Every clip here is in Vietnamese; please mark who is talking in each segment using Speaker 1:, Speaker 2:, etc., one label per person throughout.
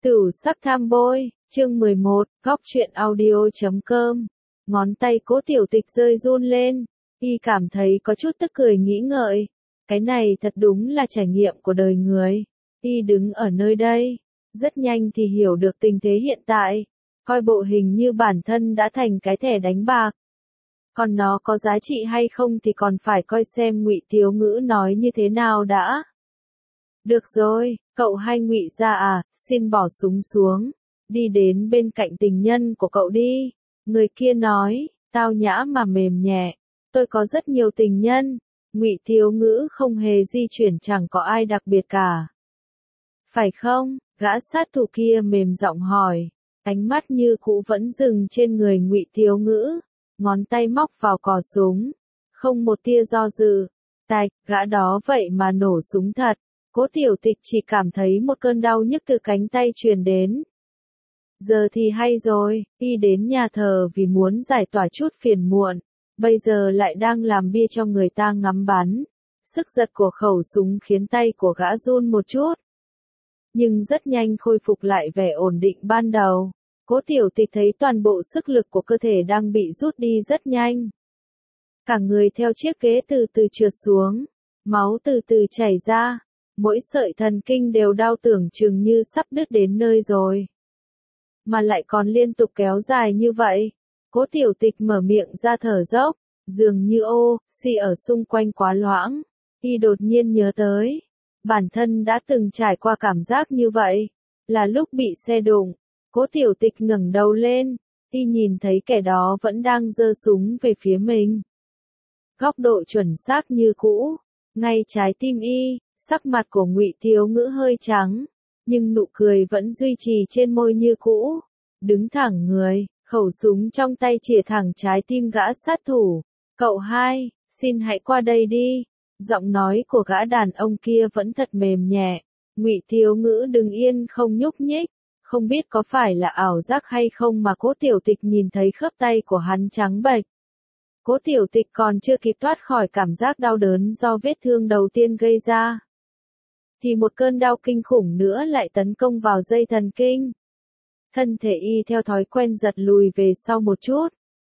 Speaker 1: Tửu sắc tham bôi, chương 11, góc truyện audio.com. Ngón tay Cố Tiểu Tịch rơi run lên, y cảm thấy có chút tức cười nghĩ ngợi. Cái này thật đúng là trải nghiệm của đời người. Y đứng ở nơi đây, rất nhanh thì hiểu được tình thế hiện tại, coi bộ hình như bản thân đã thành cái thẻ đánh bạc. Còn nó có giá trị hay không thì còn phải coi xem Ngụy Tiếu Ngữ nói như thế nào đã. Được rồi, cậu hay Ngụy gia à, xin bỏ súng xuống, đi đến bên cạnh tình nhân của cậu đi. Người kia nói, tao nhã mà mềm nhẹ, tôi có rất nhiều tình nhân. Ngụy Tiếu Ngữ không hề di chuyển, chẳng có ai đặc biệt cả. Phải không? Gã sát thủ kia mềm giọng hỏi, ánh mắt như cũ vẫn dừng trên người Ngụy Tiếu Ngữ, ngón tay móc vào cò súng, không một tia do dự. Tạch, gã đó vậy mà nổ súng thật. Cố Tiểu Tịch chỉ cảm thấy một cơn đau nhức từ cánh tay truyền đến. Giờ thì hay rồi, y đến nhà thờ vì muốn giải tỏa chút phiền muộn, bây giờ lại đang làm bia cho người ta ngắm bắn. Sức giật của khẩu súng khiến tay của gã run một chút, nhưng rất nhanh khôi phục lại vẻ ổn định ban đầu. Cố Tiểu Tịch thấy toàn bộ sức lực của cơ thể đang bị rút đi rất nhanh. Cả người theo chiếc ghế từ từ trượt xuống, máu từ từ chảy ra. Mỗi sợi thần kinh đều đau tưởng chừng như sắp đứt đến nơi rồi. Mà lại còn liên tục kéo dài như vậy. Cố Tiểu Tịch mở miệng ra thở dốc, dường như oxy ở xung quanh quá loãng. Y đột nhiên nhớ tới, bản thân đã từng trải qua cảm giác như vậy, là lúc bị xe đụng. Cố Tiểu Tịch ngẩng đầu lên, y nhìn thấy kẻ đó vẫn đang giơ súng về phía mình. Góc độ chuẩn xác như cũ, ngay trái tim y. Sắc mặt của Ngụy Tiếu Ngữ hơi trắng, nhưng nụ cười vẫn duy trì trên môi như cũ. Đứng thẳng người, khẩu súng trong tay chĩa thẳng trái tim gã sát thủ. Cậu hai, xin hãy qua đây đi. Giọng nói của gã đàn ông kia vẫn thật mềm nhẹ. Ngụy Tiếu Ngữ đứng yên không nhúc nhích, không biết có phải là ảo giác hay không mà Cố Tiểu Tịch nhìn thấy khớp tay của hắn trắng bệch. Cố Tiểu Tịch còn chưa kịp thoát khỏi cảm giác đau đớn do vết thương đầu tiên gây ra, thì một cơn đau kinh khủng nữa lại tấn công vào dây thần kinh. Thân thể y theo thói quen giật lùi về sau một chút.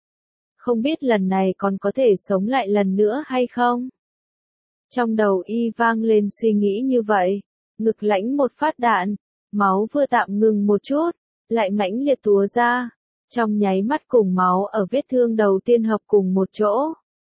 Speaker 1: Không biết lần này còn có thể sống lại lần nữa hay không? Trong đầu y vang lên suy nghĩ như vậy, ngực lãnh một phát đạn, máu vừa tạm ngừng một chút, lại mãnh liệt túa ra, trong nháy mắt cùng máu ở vết thương đầu tiên hợp cùng một chỗ.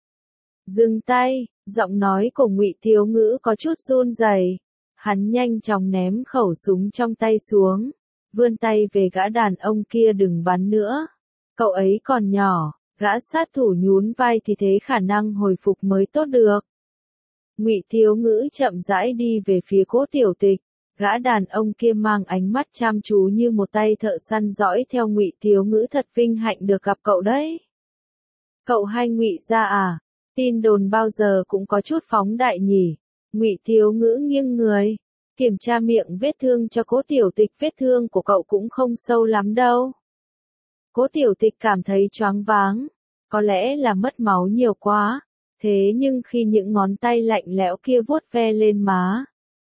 Speaker 1: Dừng tay, giọng nói của Ngụy Tiếu Ngữ có chút run rẩy. Hắn nhanh chóng ném khẩu súng trong tay xuống, vươn tay về gã đàn ông kia, đừng bắn nữa. Cậu ấy còn nhỏ, gã sát thủ nhún vai thì thế khả năng hồi phục mới tốt được. Ngụy Tiếu Ngữ chậm rãi đi về phía Cố Tiểu Tịch, gã đàn ông kia mang ánh mắt chăm chú như một tay thợ săn dõi theo Ngụy Tiếu Ngữ, thật vinh hạnh được gặp cậu đấy. Cậu hai Ngụy gia à, tin đồn bao giờ cũng có chút phóng đại nhỉ. Ngụy Tiếu Ngữ nghiêng người, kiểm tra miệng vết thương cho Cố Tiểu Tịch, vết thương của cậu cũng không sâu lắm đâu. Cố Tiểu Tịch cảm thấy choáng váng, có lẽ là mất máu nhiều quá, thế nhưng khi những ngón tay lạnh lẽo kia vuốt ve lên má,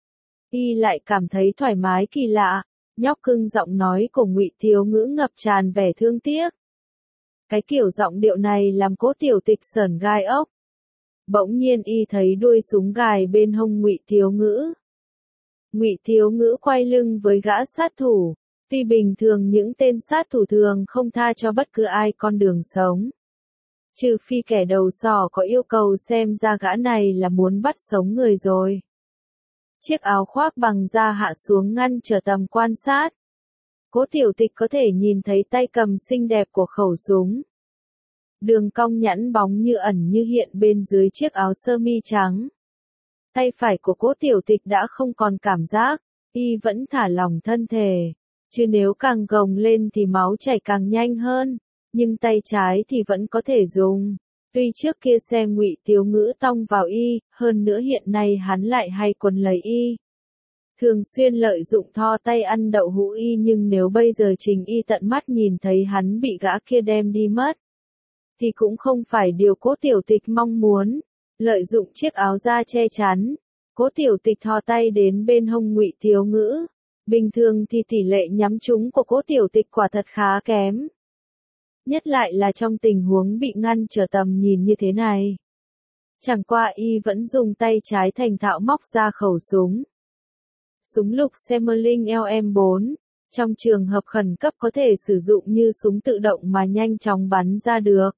Speaker 1: y lại cảm thấy thoải mái kỳ lạ. Nhóc cưng, giọng nói của Ngụy Tiếu Ngữ ngập tràn vẻ thương tiếc. Cái kiểu giọng điệu này làm Cố Tiểu Tịch sởn gai ốc. Bỗng nhiên y thấy đuôi súng gài bên hông Ngụy Tiếu Ngữ. Ngụy Tiếu Ngữ quay lưng với gã sát thủ. Tuy bình thường những tên sát thủ thường không tha cho bất cứ ai con đường sống, trừ phi kẻ đầu sỏ có yêu cầu, xem ra gã này là muốn bắt sống người rồi. Chiếc áo khoác bằng da hạ xuống ngăn trở tầm quan sát. Cố Tiểu Tịch có thể nhìn thấy tay cầm xinh đẹp của khẩu súng. Đường cong nhẵn bóng như ẩn như hiện bên dưới chiếc áo sơ mi trắng. Tay phải của Cố Tiểu Tịch đã không còn cảm giác, y vẫn thả lỏng thân thể. Chứ nếu càng gồng lên thì máu chảy càng nhanh hơn, nhưng tay trái thì vẫn có thể dùng. Tuy trước kia xem Ngụy Tiếu Ngữ tông vào y, hơn nữa hiện nay hắn lại hay quấn lấy y. Thường xuyên lợi dụng thò tay ăn đậu hũ y, nhưng nếu bây giờ chính y tận mắt nhìn thấy hắn bị gã kia đem đi mất, thì cũng không phải điều Cố Tiểu Tịch mong muốn. Lợi dụng chiếc áo da che chắn, Cố Tiểu Tịch thò tay đến bên hông Ngụy Tiếu Ngữ, Bình thường thì tỷ lệ nhắm trúng của Cố Tiểu Tịch quả thật khá kém. Nhất lại là trong tình huống bị ngăn trở tầm nhìn như thế này. Chẳng qua y vẫn dùng tay trái thành thạo móc ra khẩu súng. Súng lục Semmerling LM4, trong trường hợp khẩn cấp có thể sử dụng như súng tự động mà nhanh chóng bắn ra được.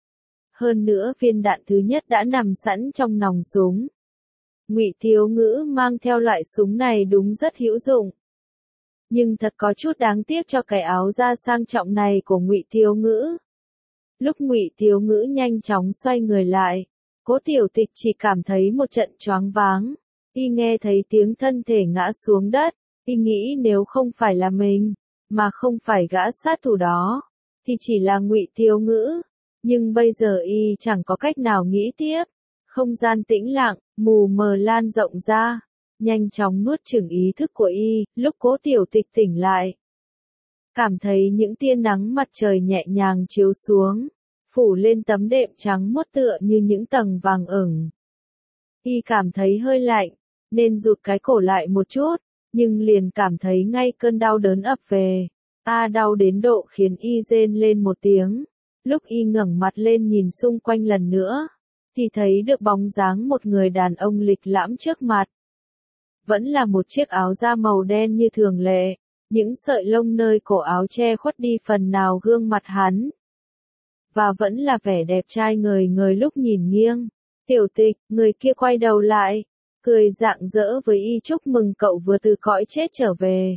Speaker 1: Hơn nữa viên đạn thứ nhất đã nằm sẵn trong nòng súng. Ngụy Thiếu Ngữ mang theo loại súng này đúng rất hữu dụng. Nhưng thật có chút đáng tiếc cho cái áo da sang trọng này của Ngụy Thiếu Ngữ. Lúc Ngụy Thiếu Ngữ nhanh chóng xoay người lại, Cố Tiểu Tịch chỉ cảm thấy một trận choáng váng. Y nghe thấy tiếng thân thể ngã xuống đất, y nghĩ nếu không phải là mình, mà không phải gã sát thủ đó, thì chỉ là Ngụy Thiếu Ngữ. Nhưng bây giờ y chẳng có cách nào nghĩ tiếp. Không gian tĩnh lặng, mù mờ lan rộng ra, nhanh chóng nuốt chửng ý thức của y. Lúc Cố Tiểu Tịch tỉnh lại, cảm thấy những tia nắng mặt trời nhẹ nhàng chiếu xuống, phủ lên tấm đệm trắng muốt tựa như những tầng vàng ửng. Y cảm thấy hơi lạnh, nên rụt cái cổ lại một chút, nhưng liền cảm thấy ngay cơn đau đớn ập về. Đau đến độ khiến y rên lên một tiếng. Lúc y ngẩng mặt lên nhìn xung quanh lần nữa, thì thấy được bóng dáng một người đàn ông lịch lãm trước mặt. Vẫn là một chiếc áo da màu đen như thường lệ, những sợi lông nơi cổ áo che khuất đi phần nào gương mặt hắn. Và vẫn là vẻ đẹp trai ngời ngời lúc nhìn nghiêng. Tiểu Tịch, người kia quay đầu lại, cười rạng rỡ với y chúc mừng cậu vừa từ cõi chết trở về.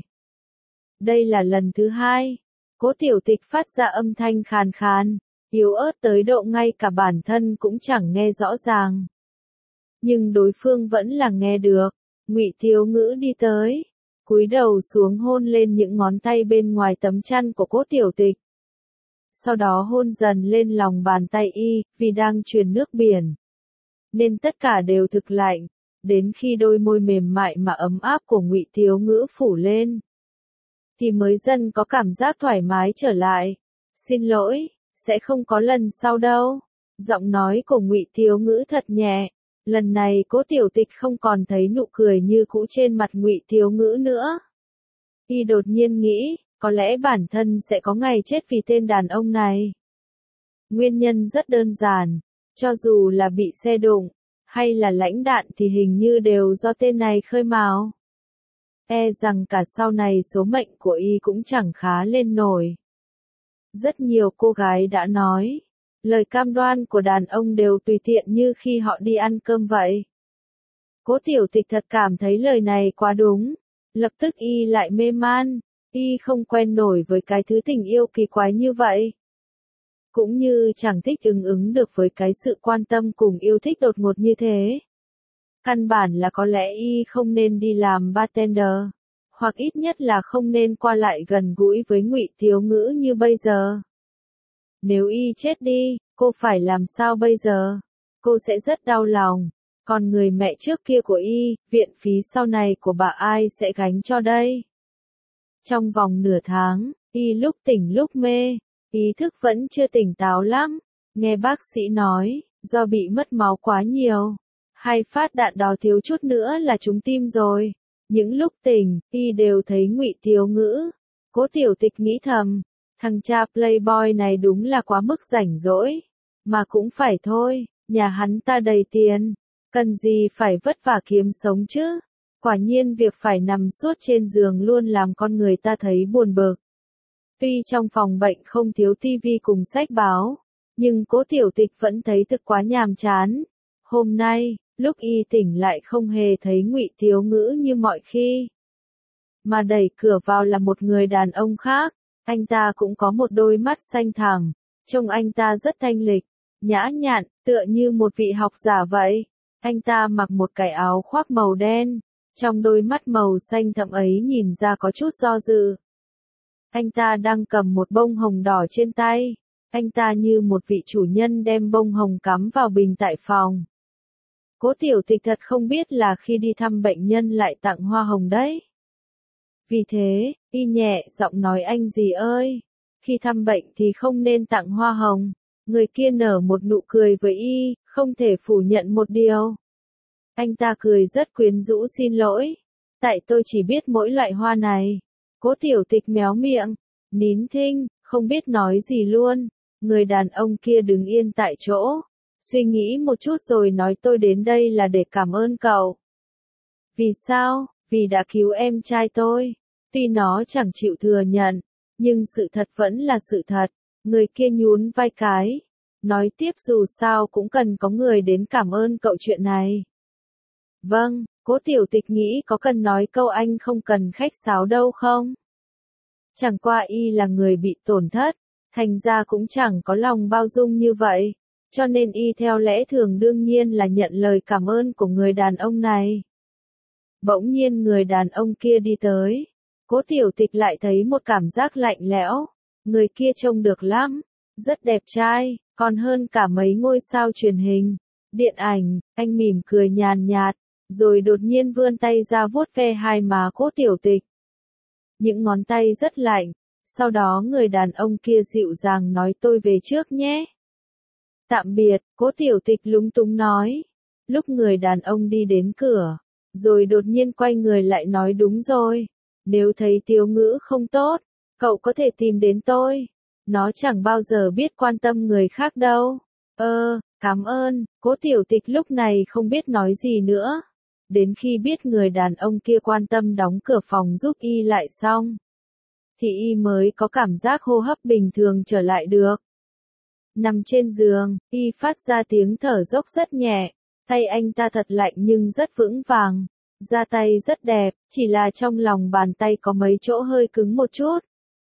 Speaker 1: Đây là lần thứ hai. Cố Tiểu Tịch phát ra âm thanh khàn khàn, yếu ớt tới độ ngay cả bản thân cũng chẳng nghe rõ ràng. Nhưng đối phương vẫn là nghe được. Ngụy Thiếu Ngữ đi tới, cúi đầu xuống hôn lên những ngón tay bên ngoài tấm chăn của Cố Tiểu Tịch. Sau đó hôn dần lên lòng bàn tay y, vì đang truyền nước biển, nên tất cả đều thực lạnh, đến khi đôi môi mềm mại mà ấm áp của Ngụy Thiếu Ngữ phủ lên, thì mới dần có cảm giác thoải mái trở lại. Xin lỗi, sẽ không có lần sau đâu. Giọng nói của Ngụy Thiếu Ngữ thật nhẹ. Lần này Cố Tiểu Tịch không còn thấy nụ cười như cũ trên mặt Ngụy Thiếu Ngữ nữa. Y đột nhiên nghĩ, có lẽ bản thân sẽ có ngày chết vì tên đàn ông này. Nguyên nhân rất đơn giản, cho dù là bị xe đụng, hay là lãnh đạn thì hình như đều do tên này khơi mào. E rằng cả sau này số mệnh của y cũng chẳng khá lên nổi. Rất nhiều cô gái đã nói, lời cam đoan của đàn ông đều tùy tiện như khi họ đi ăn cơm vậy. Cố Tiểu Tịch thật cảm thấy lời này quá đúng. Lập tức y lại mê man, y không quen nổi với cái thứ tình yêu kỳ quái như vậy. Cũng như chẳng thích ứng được với cái sự quan tâm cùng yêu thích đột ngột như thế. Căn bản là có lẽ y không nên đi làm bartender, hoặc ít nhất là không nên qua lại gần gũi với Ngụy Thiếu Ngữ như bây giờ. Nếu y chết đi, cô phải làm sao bây giờ? Cô sẽ rất đau lòng. Còn người mẹ trước kia của y, viện phí sau này của bà ai sẽ gánh cho đây? Trong vòng nửa tháng, y lúc tỉnh lúc mê, ý thức vẫn chưa tỉnh táo lắm. Nghe bác sĩ nói, do bị mất máu quá nhiều, hay phát đạn đó thiếu chút nữa là trúng tim rồi. Những lúc tỉnh, y đều thấy Ngụy Thiếu Ngữ. Cố Tiểu Tịch nghĩ thầm, thằng cha playboy này đúng là quá mức rảnh rỗi. Mà cũng phải thôi, nhà hắn ta đầy tiền, cần gì phải vất vả kiếm sống chứ. Quả nhiên việc phải nằm suốt trên giường luôn làm con người ta thấy buồn bực. Tuy trong phòng bệnh không thiếu tivi cùng sách báo, nhưng Cố Tiểu Tịch vẫn thấy thực quá nhàm chán. Hôm nay, lúc y tỉnh lại không hề thấy Ngụy Thiếu Ngữ như mọi khi, mà đẩy cửa vào là một người đàn ông khác. Anh ta cũng có một đôi mắt xanh thẳm, trông anh ta rất thanh lịch, nhã nhặn, tựa như một vị học giả vậy. Anh ta mặc một cái áo khoác màu đen, trong đôi mắt màu xanh thẫm ấy nhìn ra có chút do dự. Anh ta đang cầm một bông hồng đỏ trên tay. Anh ta như một vị chủ nhân đem bông hồng cắm vào bình tại phòng. Cố Tiểu Tịch thật không biết là khi đi thăm bệnh nhân lại tặng hoa hồng đấy. Vì thế, y nhẹ giọng nói anh gì ơi, khi thăm bệnh thì không nên tặng hoa hồng. Người kia nở một nụ cười với y, không thể phủ nhận một điều. Anh ta cười rất quyến rũ xin lỗi. Tại tôi chỉ biết mỗi loại hoa này. Cố Tiểu Tịch méo miệng, nín thinh, không biết nói gì luôn. Người đàn ông kia đứng yên tại chỗ, suy nghĩ một chút rồi nói tôi đến đây là để cảm ơn cậu. Vì sao? Vì đã cứu em trai tôi. Tuy nó chẳng chịu thừa nhận, nhưng sự thật vẫn là sự thật. Người kia nhún vai cái, nói tiếp dù sao cũng cần có người đến cảm ơn cậu chuyện này. Vâng, Cố Tiểu Tịch nghĩ có cần nói câu anh không cần khách sáo đâu không? Chẳng qua y là người bị tổn thất, thành ra cũng chẳng có lòng bao dung như vậy, cho nên y theo lẽ thường đương nhiên là nhận lời cảm ơn của người đàn ông này. Bỗng nhiên người đàn ông kia đi tới, Cố Tiểu Tịch lại thấy một cảm giác lạnh lẽo, người kia trông được lắm, rất đẹp trai, còn hơn cả mấy ngôi sao truyền hình, điện ảnh. Anh mỉm cười nhàn nhạt, rồi đột nhiên vươn tay ra vuốt ve hai má Cố Tiểu Tịch. Những ngón tay rất lạnh, sau đó người đàn ông kia dịu dàng nói tôi về trước nhé. Tạm biệt, Cố Tiểu Tịch lúng túng nói. Lúc người đàn ông đi đến cửa, rồi đột nhiên quay người lại nói đúng rồi, nếu thấy Tiếu Ngữ không tốt, cậu có thể tìm đến tôi. Nó chẳng bao giờ biết quan tâm người khác đâu. Cảm ơn, Cố Tiểu Tịch lúc này không biết nói gì nữa. Đến khi biết người đàn ông kia quan tâm đóng cửa phòng giúp y lại xong, thì y mới có cảm giác hô hấp bình thường trở lại được. Nằm trên giường, y phát ra tiếng thở dốc rất nhẹ, tay anh ta thật lạnh nhưng rất vững vàng, da tay rất đẹp, chỉ là trong lòng bàn tay có mấy chỗ hơi cứng một chút.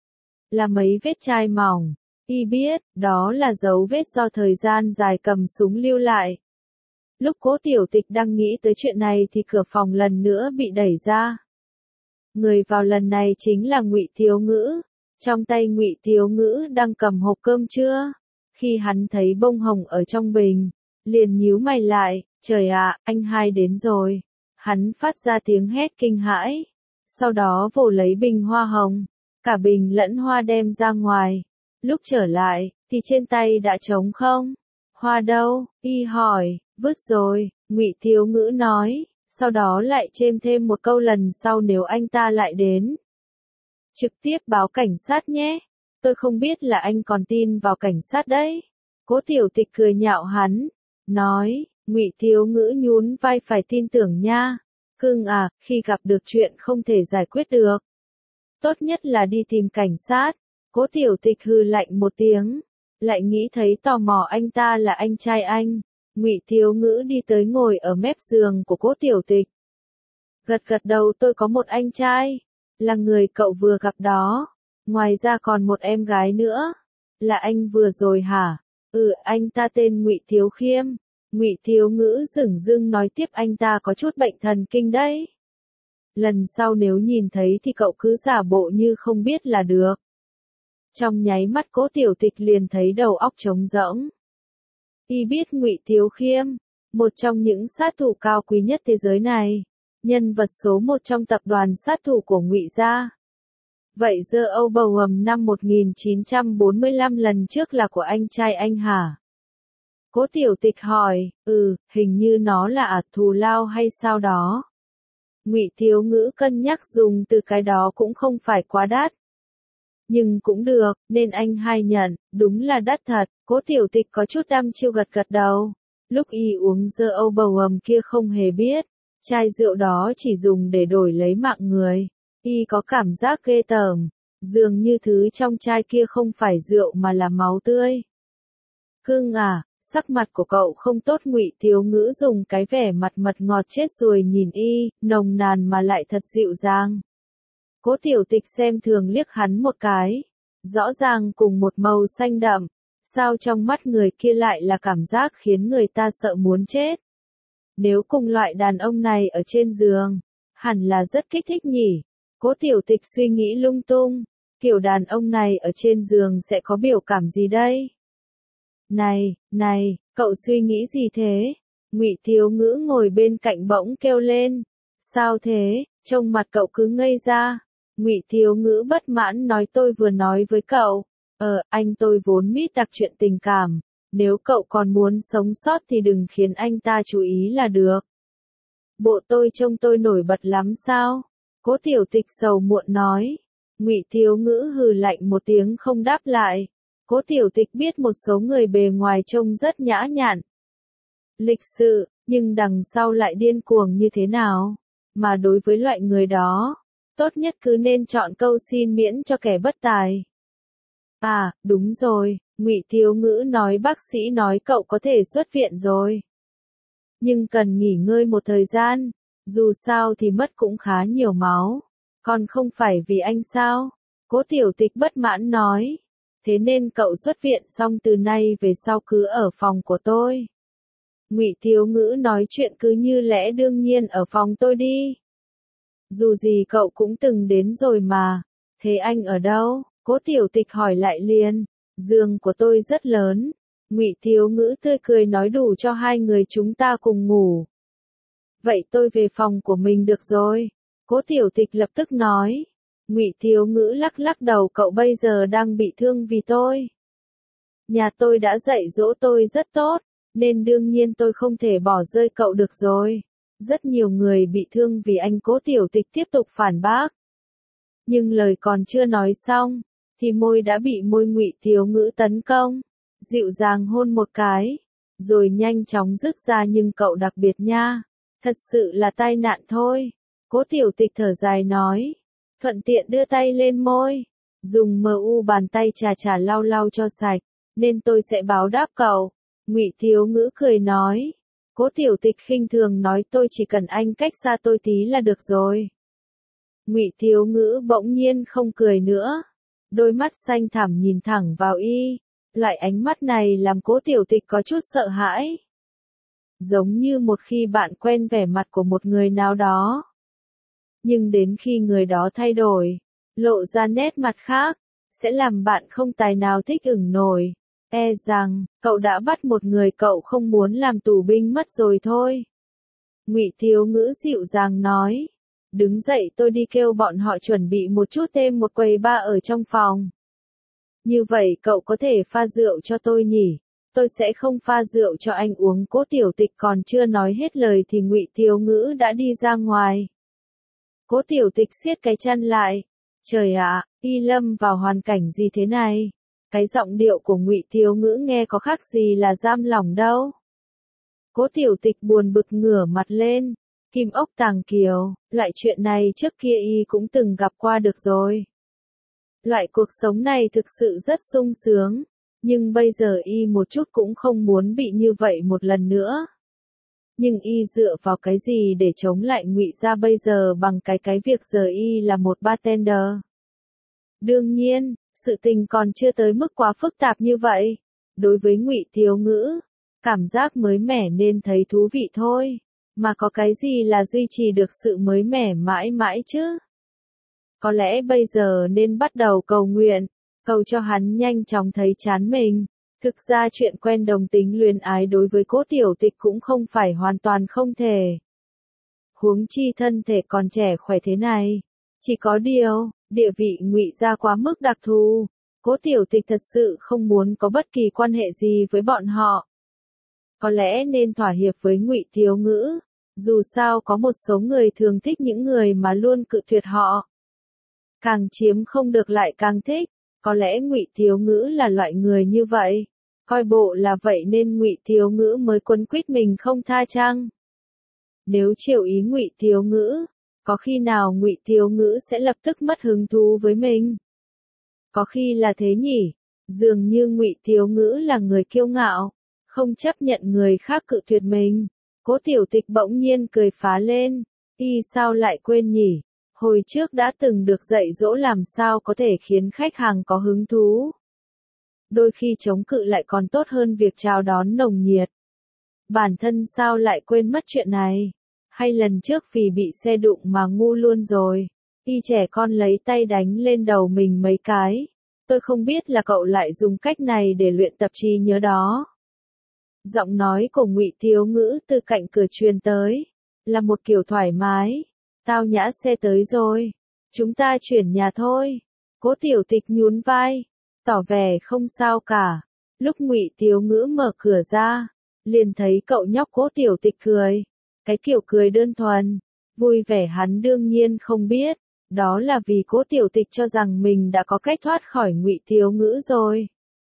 Speaker 1: Là mấy vết chai mỏng, y biết, đó là dấu vết do thời gian dài cầm súng lưu lại. Lúc Cố Tiểu Tịch đang nghĩ tới chuyện này thì cửa phòng lần nữa bị đẩy ra. Người vào lần này chính là Ngụy Thiếu Ngữ. Trong tay Ngụy Thiếu Ngữ đang cầm hộp cơm trưa. Khi hắn thấy bông hồng ở trong bình, liền nhíu mày lại, trời ạ, anh hai đến rồi. Hắn phát ra tiếng hét kinh hãi. Sau đó vồ lấy bình hoa hồng, cả bình lẫn hoa đem ra ngoài. Lúc trở lại, thì trên tay đã trống không. Hoa đâu? Y hỏi. Vứt rồi, Ngụy Thiếu Ngữ nói, sau đó lại chêm thêm một câu lần sau nếu anh ta lại đến. Trực tiếp báo cảnh sát nhé, tôi không biết là anh còn tin vào cảnh sát đấy. Cố Tiểu Tịch cười nhạo hắn, nói, Ngụy Thiếu Ngữ nhún vai phải tin tưởng nha. Cưng à, khi gặp được chuyện không thể giải quyết được, tốt nhất là đi tìm cảnh sát. Cố Tiểu Tịch hừ lạnh một tiếng, lại nghĩ thấy tò mò anh ta là anh trai anh. Ngụy Thiếu Ngữ đi tới ngồi ở mép giường của Cố Tiểu Tịch. Gật gật đầu tôi có một anh trai, là người cậu vừa gặp đó. Ngoài ra còn một em gái nữa. Là anh vừa rồi hả? Anh ta tên Ngụy Thiếu Khiêm. Ngụy Thiếu Ngữ dửng dưng nói tiếp anh ta có chút bệnh thần kinh đấy. Lần sau nếu nhìn thấy thì cậu cứ giả bộ như không biết là được. Trong nháy mắt Cố Tiểu Tịch liền thấy đầu óc trống rỗng. Y biết Ngụy Thiếu Khiêm, một trong những sát thủ cao quý nhất thế giới này, nhân vật số một trong tập đoàn sát thủ của Ngụy gia. Vậy The Obourne năm 1945 lần trước là của anh trai anh hả? Cố Tiểu Tịch hỏi, hình như nó là thù lao hay sao đó. Ngụy Thiếu Ngữ cân nhắc dùng từ cái đó cũng không phải quá đắt. Nhưng cũng được, nên anh hai nhận, đúng là đắt thật. Cố Tiểu Tịch có chút đăm chiêu gật gật đầu. Lúc y uống The Obourne kia không hề biết, chai rượu đó chỉ dùng để đổi lấy mạng người. Y có cảm giác ghê tởm, dường như thứ trong chai kia không phải rượu mà là máu tươi. Cưng à, sắc mặt của cậu không tốt. Ngụy Thiếu Ngữ dùng cái vẻ mặt mật ngọt chết rồi nhìn y, nồng nàn mà lại thật dịu dàng. Cố Tiểu Tịch xem thường liếc hắn một cái. Rõ ràng cùng một màu xanh đậm, sao trong mắt người kia lại là cảm giác khiến người ta sợ muốn chết. Nếu cùng loại đàn ông này ở trên giường, hẳn là rất kích thích nhỉ. Cố Tiểu Tịch suy nghĩ lung tung, kiểu đàn ông này ở trên giường sẽ có biểu cảm gì đây? Này, cậu suy nghĩ gì thế? Ngụy Thiếu Ngữ ngồi bên cạnh bỗng kêu lên. Sao thế, trông mặt cậu cứ ngây ra. Ngụy Thiếu Ngữ bất mãn nói tôi vừa nói với cậu. Anh tôi vốn mít đặc chuyện tình cảm. Nếu cậu còn muốn sống sót thì đừng khiến anh ta chú ý là được. Bộ tôi trông tôi nổi bật lắm sao? Cố Tiểu Tịch sầu muộn nói. Ngụy Thiếu Ngữ hừ lạnh một tiếng không đáp lại. Cố Tiểu Tịch biết một số người bề ngoài trông rất nhã nhặn, lịch sự, nhưng đằng sau lại điên cuồng như thế nào. Mà đối với loại người đó, tốt nhất cứ nên chọn câu xin miễn cho kẻ bất tài. À, đúng rồi, Ngụy Thiếu Ngữ nói bác sĩ nói cậu có thể xuất viện rồi. Nhưng cần nghỉ ngơi một thời gian, dù sao thì mất cũng khá nhiều máu. Còn không phải vì anh sao? Cố Tiểu Tịch bất mãn nói. Thế nên cậu xuất viện xong từ nay về sau cứ ở phòng của tôi. Ngụy Thiếu Ngữ nói chuyện cứ như lẽ đương nhiên ở phòng tôi đi. Dù gì cậu cũng từng đến rồi mà. Thế anh ở đâu? Cố Tiểu Tịch hỏi lại liền. Giường của tôi rất lớn. Ngụy Thiếu Ngữ tươi cười nói đủ cho hai người chúng ta cùng ngủ. Vậy tôi về phòng của mình được rồi. Cố Tiểu Tịch lập tức nói. Ngụy Thiếu Ngữ lắc lắc đầu, cậu bây giờ đang bị thương vì tôi. Nhà tôi đã dạy dỗ tôi rất tốt, nên đương nhiên tôi không thể bỏ rơi cậu được rồi. Rất nhiều người bị thương vì anh. Cố Tiểu Tịch tiếp tục phản bác. Nhưng lời còn chưa nói xong, thì môi đã bị môi Ngụy Thiếu Ngữ tấn công. Dịu dàng hôn một cái, rồi nhanh chóng dứt ra. Nhưng cậu đặc biệt nha. Thật sự là tai nạn thôi. Cố Tiểu Tịch thở dài nói. Thuận tiện đưa tay lên môi. Dùng bàn tay chà lau lau cho sạch. Nên tôi sẽ báo đáp cậu. Ngụy Thiếu Ngữ cười nói. Cố Tiểu Tịch khinh thường nói, tôi chỉ cần anh cách xa tôi tí là được rồi. Ngụy Thiếu Ngữ bỗng nhiên không cười nữa. Đôi mắt xanh thẳm nhìn thẳng vào y. Loại ánh mắt này làm Cố Tiểu Tịch có chút sợ hãi. Giống như một khi bạn quen vẻ mặt của một người nào đó. Nhưng đến khi người đó thay đổi, lộ ra nét mặt khác, sẽ làm bạn không tài nào thích ứng nổi. E rằng, cậu đã bắt một người cậu không muốn làm tù binh mất rồi thôi. Ngụy Thiếu Ngữ dịu dàng nói. Đứng dậy, tôi đi kêu bọn họ chuẩn bị một chút thêm một quầy bar ở trong phòng. Như vậy cậu có thể pha rượu cho tôi nhỉ? Tôi sẽ không pha rượu cho anh uống. Cố Tiểu Tịch còn chưa nói hết lời thì Ngụy Thiếu Ngữ đã đi ra ngoài. Cố Tiểu Tịch siết cái chân lại. Trời ạ, y lâm vào hoàn cảnh gì thế này? Cái giọng điệu của Ngụy Thiếu Ngữ nghe có khác gì là giam lỏng đâu. Cố Tiểu Tịch buồn bực ngửa mặt lên. Kim ốc tàng kiều, loại chuyện này trước kia y cũng từng gặp qua được rồi. Loại cuộc sống này thực sự rất sung sướng, nhưng bây giờ y một chút cũng không muốn bị như vậy một lần nữa. Nhưng y dựa vào cái gì để chống lại Ngụy gia bây giờ bằng cái việc giờ y là một bartender? Đương nhiên, sự tình còn chưa tới mức quá phức tạp như vậy. Đối với Ngụy Thiếu Ngữ, cảm giác mới mẻ nên thấy thú vị thôi. Mà có cái gì là duy trì được sự mới mẻ mãi mãi chứ? Có lẽ bây giờ nên bắt đầu cầu nguyện, cầu cho hắn nhanh chóng thấy chán mình. Thực ra chuyện quen đồng tính luyến ái đối với Cố Tiểu Tịch cũng không phải hoàn toàn không thể. Huống chi thân thể còn trẻ khỏe thế này. Chỉ có điều, địa vị Ngụy gia quá mức đặc thù. Cố Tiểu Tịch thật sự không muốn có bất kỳ quan hệ gì với bọn họ. Có lẽ nên thỏa hiệp với Ngụy Thiếu Ngữ. Dù sao có một số người thường thích những người mà luôn cự tuyệt họ. Càng chiếm không được lại càng thích. Có lẽ Ngụy Thiếu Ngữ là loại người như vậy. Coi bộ là vậy nên Ngụy Thiếu Ngữ mới quấn quýt mình không tha chăng? Nếu chiều ý Ngụy Thiếu Ngữ, có khi nào Ngụy Thiếu Ngữ sẽ lập tức mất hứng thú với mình? Có khi là thế nhỉ? Dường như Ngụy Thiếu Ngữ là người kiêu ngạo, không chấp nhận người khác cự tuyệt mình. Cố Tiểu Tịch bỗng nhiên cười phá lên. Y sao lại quên nhỉ? Hồi trước đã từng được dạy dỗ làm sao có thể khiến khách hàng có hứng thú. Đôi khi chống cự lại còn tốt hơn việc chào đón nồng nhiệt. Bản thân sao lại quên mất chuyện này? Hay lần trước vì bị xe đụng mà ngu luôn rồi? Y trẻ con lấy tay đánh lên đầu mình mấy cái. Tôi không biết là cậu lại dùng cách này để luyện tập trí nhớ đó. Giọng nói của Ngụy Thiếu Ngữ từ cạnh cửa truyền tới. Là một kiểu thoải mái. Tao nhã, xe tới rồi. Chúng ta chuyển nhà thôi. Cố Tiểu Tịch nhún vai. Tỏ vẻ không sao cả. Lúc Ngụy Thiếu Ngữ mở cửa ra. Liền thấy cậu nhóc Cố Tiểu Tịch cười. Cái kiểu cười đơn thuần. Vui vẻ hắn đương nhiên không biết, đó là vì Cố Tiểu Tịch cho rằng mình đã có cách thoát khỏi Ngụy Thiếu Ngữ rồi.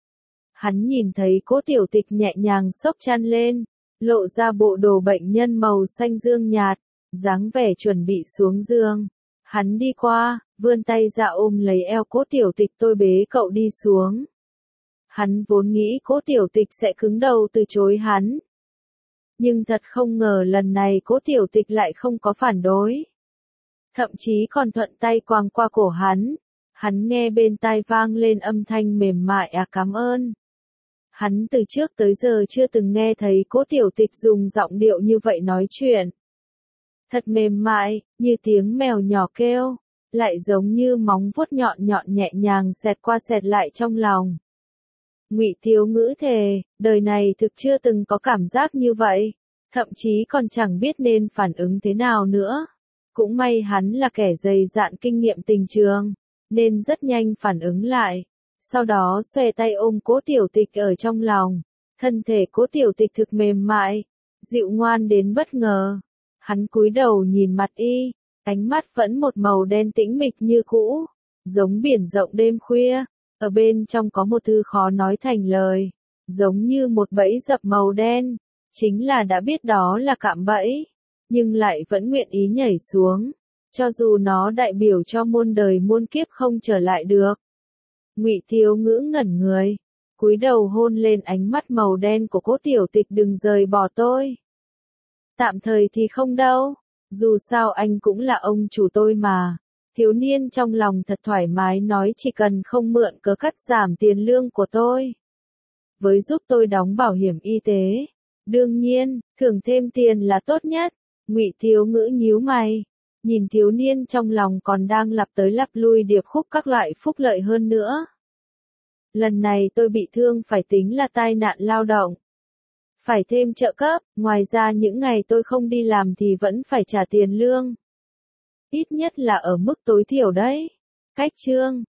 Speaker 1: Hắn nhìn thấy Cố Tiểu Tịch nhẹ nhàng xốc chăn lên, lộ ra bộ đồ bệnh nhân màu xanh dương nhạt, dáng vẻ chuẩn bị xuống giường. Hắn đi qua, vươn tay ra ôm lấy eo Cố Tiểu Tịch, tôi bế cậu đi xuống. Hắn vốn nghĩ Cố Tiểu Tịch sẽ cứng đầu từ chối hắn. Nhưng thật không ngờ lần này Cố Tiểu Tịch lại không có phản đối. Thậm chí còn thuận tay quàng qua cổ hắn. Hắn nghe bên tai vang lên âm thanh mềm mại cảm ơn. Hắn từ trước tới giờ chưa từng nghe thấy Cố Tiểu Tịch dùng giọng điệu như vậy nói chuyện. Thật mềm mại, như tiếng mèo nhỏ kêu, lại giống như móng vuốt nhọn nhọn nhẹ nhàng xẹt qua xẹt lại trong lòng. Ngụy Thiếu Ngữ thề, đời này thực chưa từng có cảm giác như vậy, thậm chí còn chẳng biết nên phản ứng thế nào nữa. Cũng may hắn là kẻ dày dạn kinh nghiệm tình trường, nên rất nhanh phản ứng lại. Sau đó xòe tay ôm Cố Tiểu Tịch ở trong lòng. Thân thể Cố Tiểu Tịch thực mềm mại, dịu ngoan đến bất ngờ. Hắn cúi đầu nhìn mặt y, ánh mắt vẫn một màu đen tĩnh mịch như cũ, giống biển rộng đêm khuya. Ở bên trong có một thứ khó nói thành lời, giống như một bẫy dập màu đen, chính là đã biết đó là cạm bẫy, nhưng lại vẫn nguyện ý nhảy xuống, cho dù nó đại biểu cho muôn đời muôn kiếp không trở lại được. Ngụy Thiếu Ngữ ngẩn người, cúi đầu hôn lên ánh mắt màu đen của Cố Tiểu Tịch, đừng rời bỏ tôi. Tạm thời thì không đâu, dù sao anh cũng là ông chủ tôi mà. Thiếu niên trong lòng thật thoải mái nói, chỉ cần không mượn cớ cắt giảm tiền lương của tôi. Với giúp tôi đóng bảo hiểm y tế. Đương nhiên, thưởng thêm tiền là tốt nhất. Ngụy Thiếu Ngữ nhíu mày. Nhìn thiếu niên trong lòng còn đang lặp tới lặp lui điệp khúc các loại phúc lợi hơn nữa. Lần này tôi bị thương phải tính là tai nạn lao động. Phải thêm trợ cấp, ngoài ra những ngày tôi không đi làm thì vẫn phải trả tiền lương. Ít nhất là ở mức tối thiểu đấy. Cách chương